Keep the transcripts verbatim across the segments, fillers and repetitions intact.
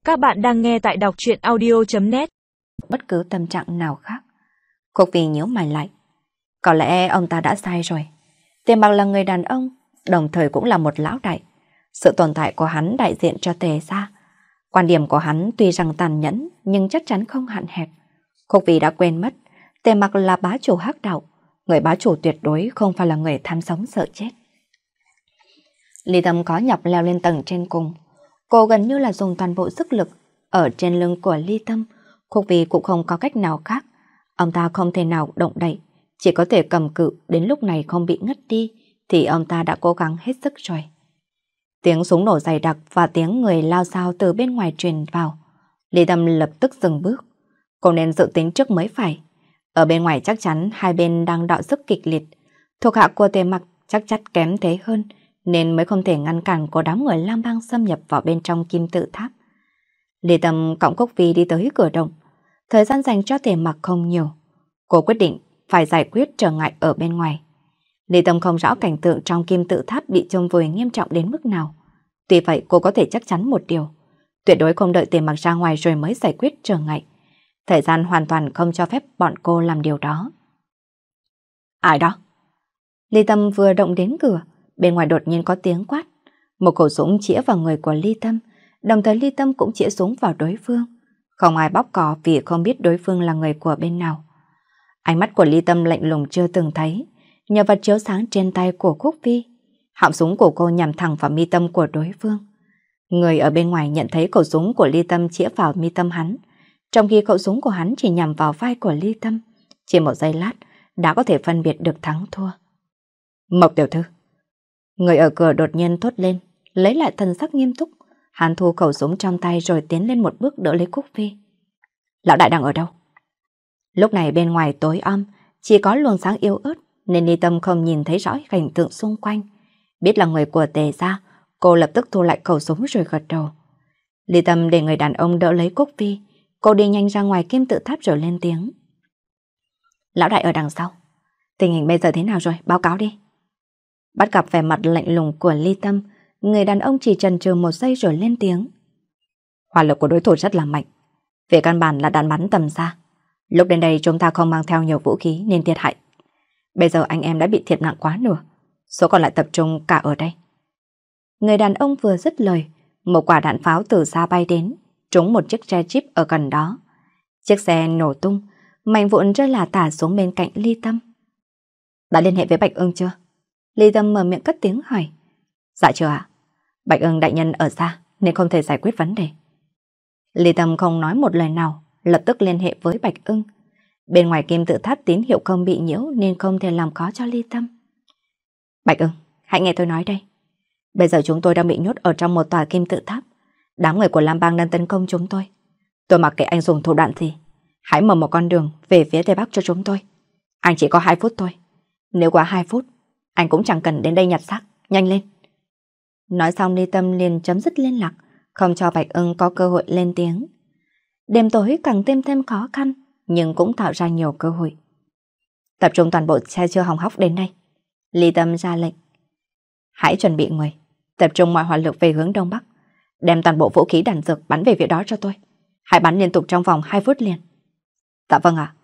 Các bạn đang nghe tại đọc truyện audio chấm net. Bất cứ tâm trạng nào khác. Khúc Phi nhíu mày lại. Có lẽ ông ta đã sai rồi. Tiền Mặc là người đàn ông, đồng thời cũng là một lão đại. Sự tồn tại của hắn đại diện cho Tề gia. Quan điểm của hắn tuy rằng tàn nhẫn nhưng chắc chắn không hạn hẹp. Khúc Phi đã quên mất, Tiền Mặc là bá chủ hắc đạo. Người bá chủ tuyệt đối không phải là người tham sống sợ chết. Ly Tâm có nhọc leo lên tầng trên cùng. Cô gần như là dùng toàn bộ sức lực ở trên lưng của Ly Tâm. Khúc Phi cũng không có cách nào khác. Ông ta không thể nào động đậy, chỉ có thể cầm cự đến lúc này không bị ngất đi thì ông ta đã cố gắng hết sức rồi. Tiếng súng nổ dày đặc và tiếng người lao xao từ bên ngoài truyền vào. Ly Tâm lập tức dừng bước. Cô nên dự tính trước mới phải. Ở bên ngoài chắc chắn hai bên đang đọ sức kịch liệt. Thuộc hạ của Tề Mặc chắc chắn kém thế hơn nên mới không thể ngăn cản của đám người lang bang xâm nhập vào bên trong kim tự tháp. Ly Tâm cõng Khúc Phi đi tới cửa động. Thời gian dành cho Tề Mặc không nhiều. Cô quyết định phải giải quyết trở ngại ở bên ngoài. Ly Tâm không rõ cảnh tượng trong kim tự tháp bị chôn vùi nghiêm trọng đến mức nào. Tuy vậy cô có thể chắc chắn một điều. Tuyệt đối không đợi Tề Mặc ra ngoài rồi mới giải quyết trở ngại. Thời gian hoàn toàn không cho phép bọn cô làm điều đó. Ai đó? Ly Tâm vừa động đến cửa, bên ngoài đột nhiên có tiếng quát. Một khẩu súng chĩa vào người của Ly Tâm, đồng thời Ly Tâm cũng chĩa súng vào đối phương. Không ai bóp cò vì không biết đối phương là người của bên nào. Ánh mắt của Ly Tâm lạnh lùng chưa từng thấy, nhờ vật chiếu sáng trên tay của Khúc Phi. Họng súng của cô nhằm thẳng vào mi tâm của đối phương. Người ở bên ngoài nhận thấy khẩu súng của Ly Tâm chĩa vào mi tâm hắn, trong khi khẩu súng của hắn chỉ nhằm vào vai của Ly Tâm. Chỉ một giây lát đã có thể phân biệt được thắng thua. Mộc tiểu thư. Người ở cửa đột nhiên thốt lên, lấy lại thần sắc nghiêm túc. Hắn thu khẩu súng trong tay rồi tiến lên một bước đỡ lấy Khúc Phi. Lão đại đang ở đâu? Lúc này bên ngoài tối om, chỉ có luồng sáng yếu ớt nên Ly Tâm không nhìn thấy rõ cảnh tượng xung quanh. Biết là người của Tề gia, cô lập tức thu lại khẩu súng rồi gật đầu. Ly Tâm để người đàn ông đỡ lấy Khúc Phi. Cô đi nhanh ra ngoài kim tự tháp rồi lên tiếng. Lão đại ở đằng sau. Tình hình bây giờ thế nào rồi? Báo cáo đi. Bắt gặp vẻ mặt lạnh lùng của Ly Tâm, người đàn ông chỉ chần chừ một giây rồi lên tiếng. Hỏa lực của đối thủ rất là mạnh. Về căn bản là đạn bắn tầm xa. Lúc đến đây chúng ta không mang theo nhiều vũ khí nên thiệt hại. Bây giờ anh em đã bị thiệt nặng quá nửa. Số còn lại tập trung cả ở đây. Người đàn ông vừa dứt lời, một quả đạn pháo từ xa bay đến, trúng một chiếc xe jeep ở gần đó. Chiếc xe nổ tung, mảnh vụn rơi lả tả xuống bên cạnh Ly Tâm. Đã liên hệ với Bạch Ưng chưa? Ly Tâm mở miệng cất tiếng hỏi. Dạ chưa ạ. Bạch Ưng đại nhân ở xa nên không thể giải quyết vấn đề. Ly Tâm không nói một lời nào, lập tức liên hệ với Bạch Ưng. Bên ngoài kim tự tháp tín hiệu không bị nhiễu nên không thể làm khó cho Ly Tâm. Bạch Ưng, hãy nghe tôi nói đây. Bây giờ chúng tôi đang bị nhốt ở trong một tòa kim tự tháp. Đám người của Lam Bang đang tấn công chúng tôi. Tôi mặc kệ anh dùng thủ đoạn gì, hãy mở một con đường về phía Tây Bắc cho chúng tôi. Anh chỉ có hai phút thôi. Nếu quá hai phút, anh cũng chẳng cần đến đây nhặt xác. Nhanh lên. Nói xong Ly Tâm liền chấm dứt liên lạc, không cho Bạch Ưng có cơ hội lên tiếng. Đêm tối càng thêm thêm khó khăn, nhưng cũng tạo ra nhiều cơ hội. Tập trung toàn bộ xe chưa hỏng hóc đến đây. Ly Tâm ra lệnh. Hãy chuẩn bị người, tập trung mọi hỏa lực về hướng Đông Bắc. Đem toàn bộ vũ khí đạn dược bắn về phía đó cho tôi. Hãy bắn liên tục trong vòng hai phút liền. Dạ vâng ạ.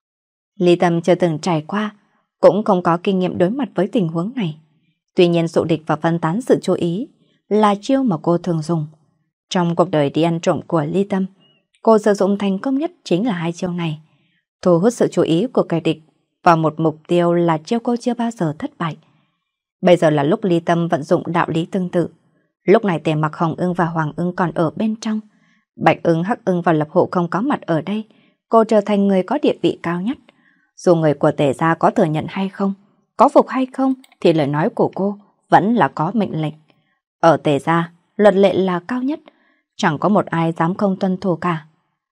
Ly Tâm chưa từng trải qua, cũng không có kinh nghiệm đối mặt với tình huống này. Tuy nhiên dụ địch và phân tán sự chú ý là chiêu mà cô thường dùng. Trong cuộc đời đi ăn trộm của Ly Tâm, cô sử dụng thành công nhất chính là hai chiêu này. Thu hút sự chú ý của kẻ địch vào một mục tiêu là chiêu cô chưa bao giờ thất bại. Bây giờ là lúc Ly Tâm vận dụng đạo lý tương tự. Lúc này Tề Mặc, Hồng Ưng và Hoàng Ưng còn ở bên trong. Bạch Ưng, Hắc Ưng và Lập Hộ không có mặt ở đây. Cô trở thành người có địa vị cao nhất. Dù người của Tề gia có thừa nhận hay không, có phục hay không, thì lời nói của cô vẫn là có mệnh lệnh. Ở Tề gia, luật lệ là cao nhất. Chẳng có một ai dám không tuân thủ cả.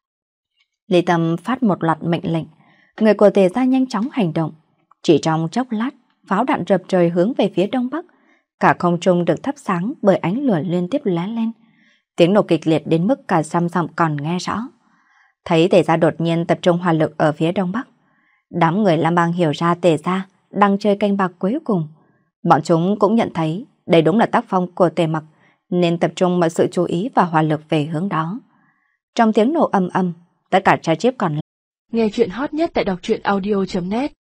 Ly Tâm phát một loạt mệnh lệnh. Người của Tề gia nhanh chóng hành động. Chỉ trong chốc lát, pháo đạn rập trời hướng về phía Đông Bắc. Cả không trung được thắp sáng bởi ánh lửa liên tiếp lóe lên. Tiếng nổ kịch liệt đến mức cả trăm dặm còn nghe rõ. Thấy Tề gia đột nhiên tập trung hỏa lực ở phía Đông Bắc. Đám người Lam Bang hiểu ra Tề gia đang chơi canh bạc cuối cùng. Bọn chúng cũng nhận thấy đây đúng là tác phong của Tề Mặc, nên tập trung mọi sự chú ý và hỏa lực về hướng đó. Trong tiếng nổ ầm ầm, tất cả trai chip còn lại. Nghe chuyện hot nhất tại đọc truyện audio chấm net